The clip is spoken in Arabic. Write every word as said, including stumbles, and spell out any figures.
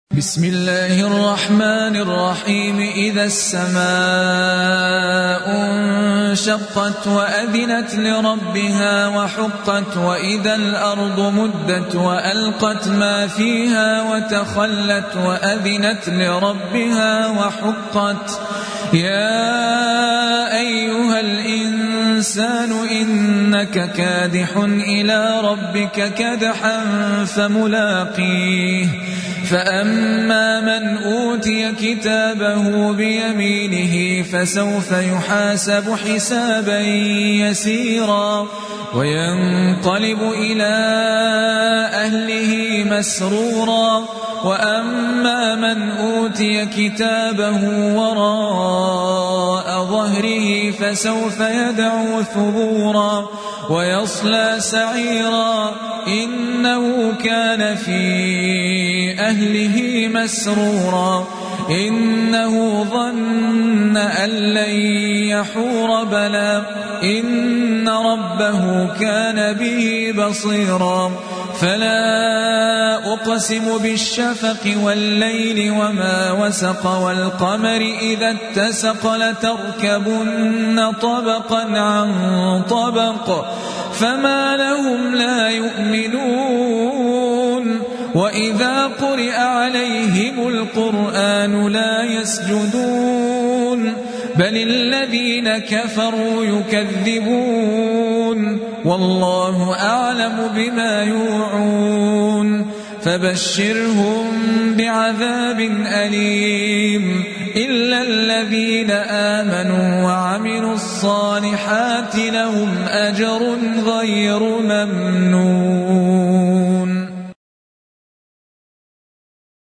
بسم الله الرحمن الرحيم إذا السماء انشقت وأذنت لربها وحقت وإذا الأرض مدت وألقت ما فيها وتخلت وأذنت لربها وحقت يا أيها الإنسان إنك كادح إلى ربك كدحا فملاقيه فأما من أوتي كتابه بيمينه فسوف يحاسب حسابا يسيرا وينقلب إلى أهله مسرورا وأما من أوتي كتابه وراء ظهره فسوف يدعو ثبورا ويصلى سعيرا إنه كان في أهله مسرورا إنه ظن أن لن يحور بلى إن ربه كان به بصيرا فلا أقسم بالشفق والليل وما وسق والقمر إذا اتسق لتركبن طبقا عن طبق فما لهم لا يؤمنون وإذا قرئ عليهم القرآن لا يسجدون بل الذين كفروا يكذبون والله أعلم بما يوعون فبشرهم بعذاب أليم إلا الذين آمنوا وعملوا الصالحات لهم أجر غير ممنون.